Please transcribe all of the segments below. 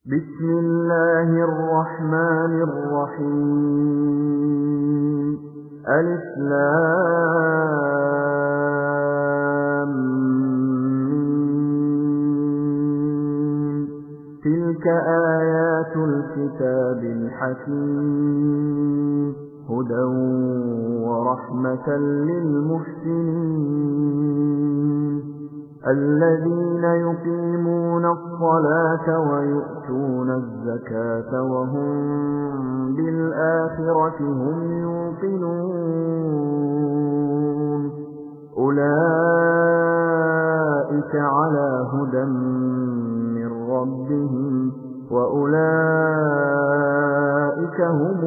بسم الله الرحمن الرحيم ألف لام ميم. تلك آيات الكتاب الحكيم هدى ورحمة للمحسنين الذين يقيمون الصلاة ويؤتون الزكاة وهم بالآخرة هم يوقنون أولئك على هدى من ربهم وأولئك هم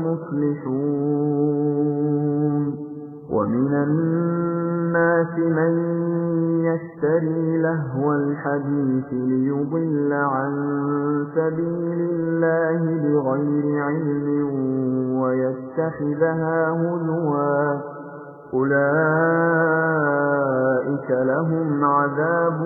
المفلحون ومن الناس من يشتري لهو الحديث ليضل عن سبيل الله بغير علم ويتخذها هزوا أولئك لهم عذاب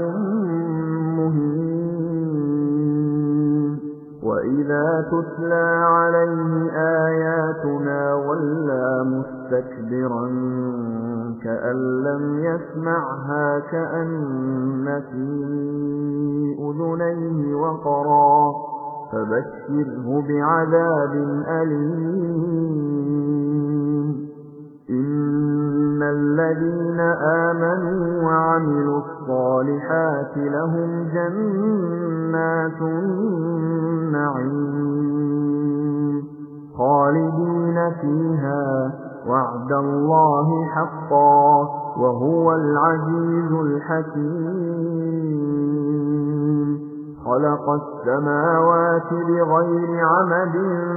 مهين وإذا تتلى عليه آياتنا ولى مستكبرا كأن لم يسمعها كأن في أذنيه وقرا فبشره بعذاب أليم إن الذين آمنوا وعملوا الصالحات لهم جنات النعيم خالدين فيها وعد الله حقا وهو العزيز الحكيم خلق السماوات بغير عمد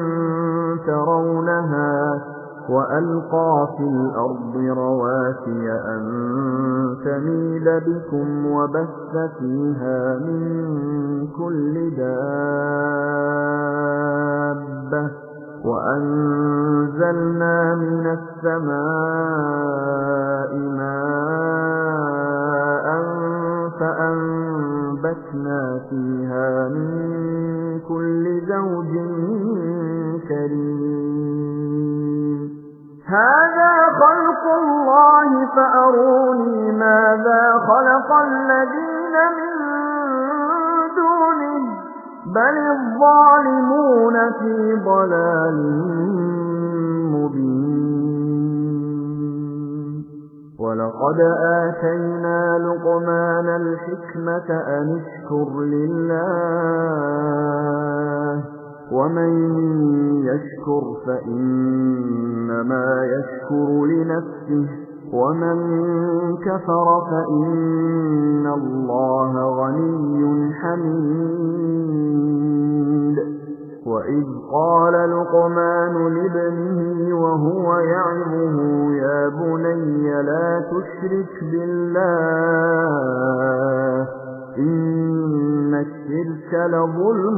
ترونها وألقى في الأرض رواسي أن تميد بكم وبث فيها من كل دابة وأنزلنا من السماء ماء فأنبتنا فيها من كل زوج كريم هذا خلق الله فأروني ماذا خلق الذين من دونه بل الظالمون في ضلال مبين ولقد آتينا لقمان الحكمة أن اشكر لله ومن يشكر فإنما يشكر لنفسه ومن كفر فإن الله غني حميد وإذ قال لقمان لابنه وهو يعظه يا بني لا تشرك بالله إن الشرك لظلم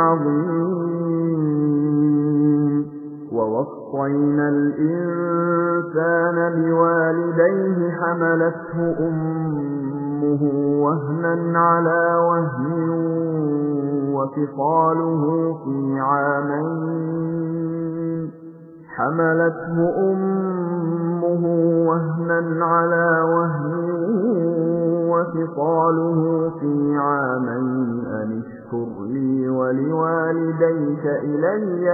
عظيم ووصينا الإنسان بوالديه حملته أمه وهنا على وهن وفصاله في عامين حملته أمه وهنا على وهن وفصاله في عامين أن اشكر لي ولوالديك إلي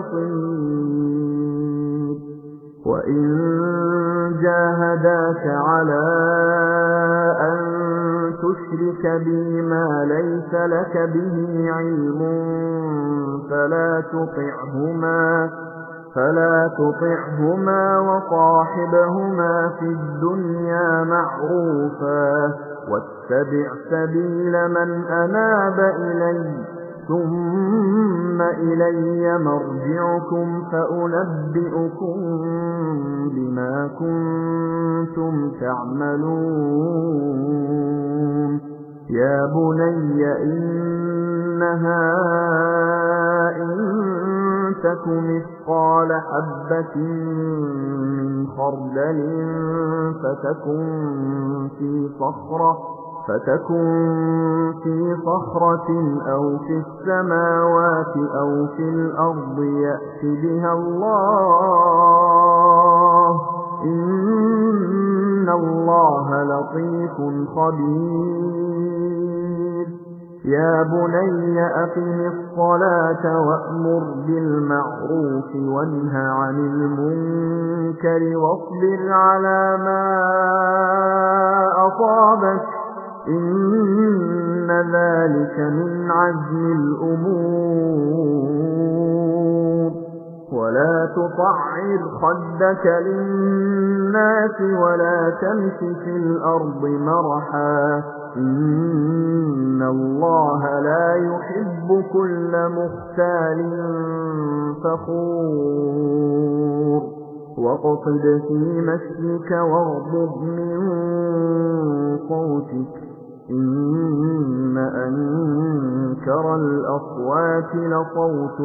المصير وإن جاهداك على أن تشرك بي ما ليس لك به علم فلا تطعهما وصاحبهما في الدنيا معروفا واتبع سبيل من أناب إلي ثم إلي مرجعكم فأنبئكم بما كنتم تعملون يا بني إنها إن تك مثقال حبة من خردل فتكن في صخرة فتكن في صخرة أو في السماوات أو في الأرض يأت بها الله إن الله لطيف خبير يا بني أقم الصلاة وأمر بالمعروف وانه عن المنكر واصبر على ما أصابك إن ذلك من عزم الأمور ولا تصعر خدك للناس ولا تمش في الأرض مرحا إن الله لا يحب كل مختال فخور واقصد في مشيك واغضض من صوتك إن أنكر الأصوات لصوت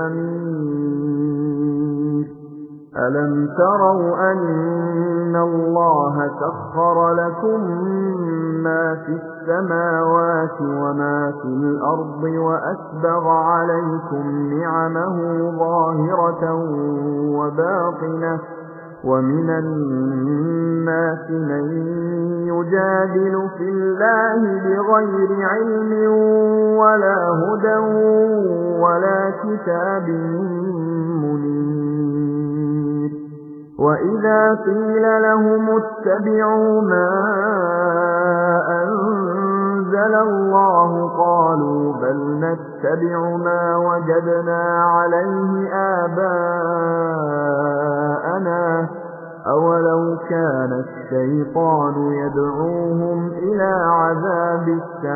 الحمير ألم تروا أن الله سخر لكم ما في السماوات وما في الأرض وأسبغ عليكم نعمه ظاهرة وباطنة ومن الناس من يجادل في الله بغير علم ولا هدى ولا كتاب منير وإذا قيل لهم اتبعوا ما أنزل الله قالوا بل نتبع ما وجدنا عليه آباءنا أولو كان الشيطان يدعوهم إلى عذاب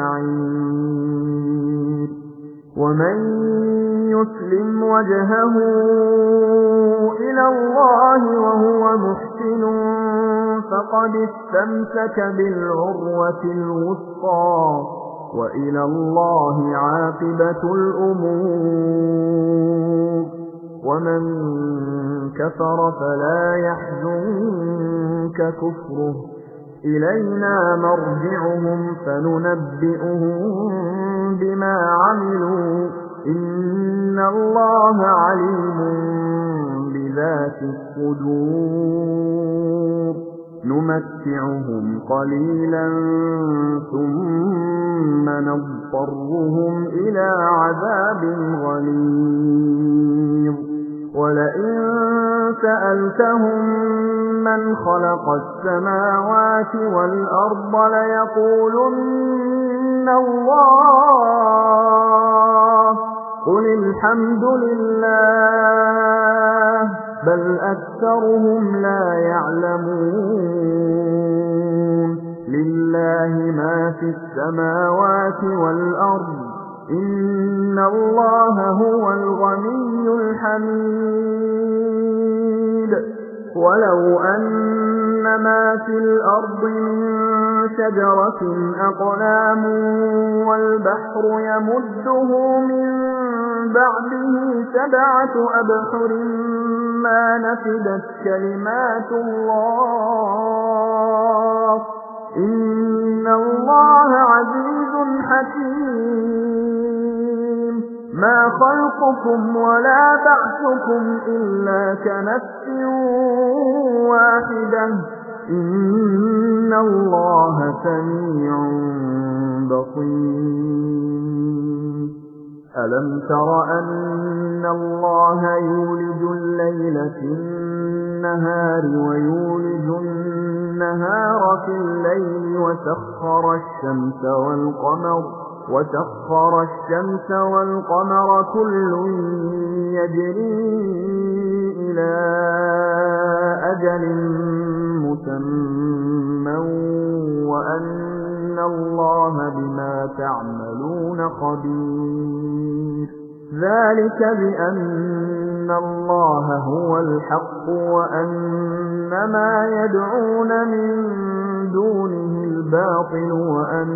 السعير ومن يسلم وجهه إلى الله وهو محسن فقد استمسك بالعروة الوثقى وإلى الله عاقبة الأمور ومن كفر فلا يحزنك كفره إلينا مرجعهم فننبئهم بما عملوا إن الله عليم بذات الصدور نمتعهم قليلا ثم نضطرهم إلى عذاب غليظ ولئن سألتهم من خلق السماوات والأرض ليقولن الله قل الحمد لله بل أكثرهم لا يعلمون لله ما في السماوات والأرض إن الله هو الغني الحميد ولو أن ما في الأرض من شجرة أقلام والبحر يمده من بعده 7 أبحر ما نفدت كلمات الله إن الله عزيز حكيم ما خلقكم ولا بعثكم إلا كنفس واحدة إن الله سميع بصير ألم تر أن الله يولج الليل في النهار ويولج النهار في الليل وسخر الشمس والقمر كل يجري إلى أجل مسمى وأن الله بما تعملون خبير ذلك بأن الله هو الحق وأن ما يدعون من دونه الباطل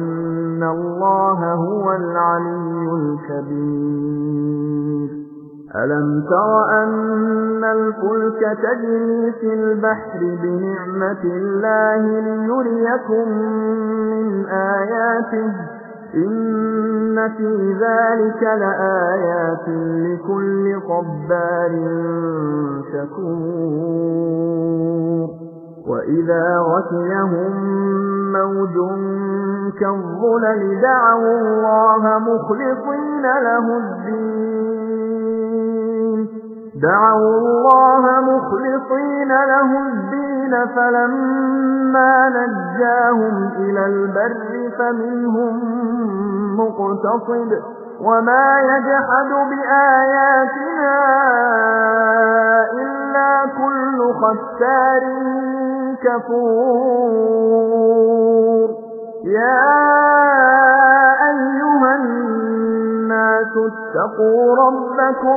وأن الله هو العلي الكبير ألم تر أن الفلك تجري في البحر بنعمة الله ليريكم من آياته إن في ذلك لآيات لكل صبار شكور وإذا غشيهم موج كالظلل دعوا الله مخلصين له الدين فلما نجاهم إلى البر فمنهم مقتصد وما يجحد بآياتنا إلا كل ختار كفور يا أيها الناس اتقوا ربكم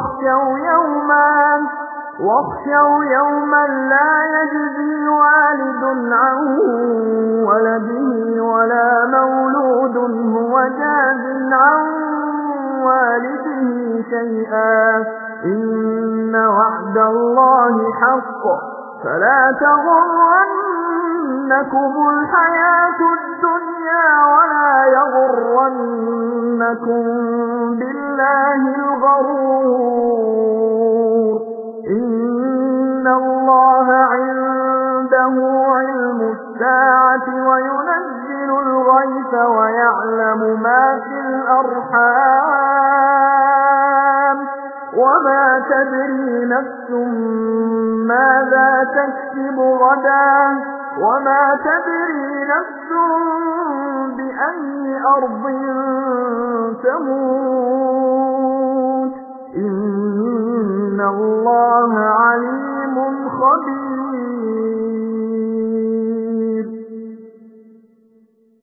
واخشوا يوما لا يجزي والد عن ولده ولا مولود هو جاز عن والده شيئا إن وعد الله حق فلا تغرنكم الحياة الدنيا ولا يغرنكم بالله الغرور إن الله عنده علم الساعة وينزل الغيث ويعلم ما في الأرحام وما تدري نفس ماذا تكسب غدا وما تدري نفس بأي أرض تموت إن الله عليم خبير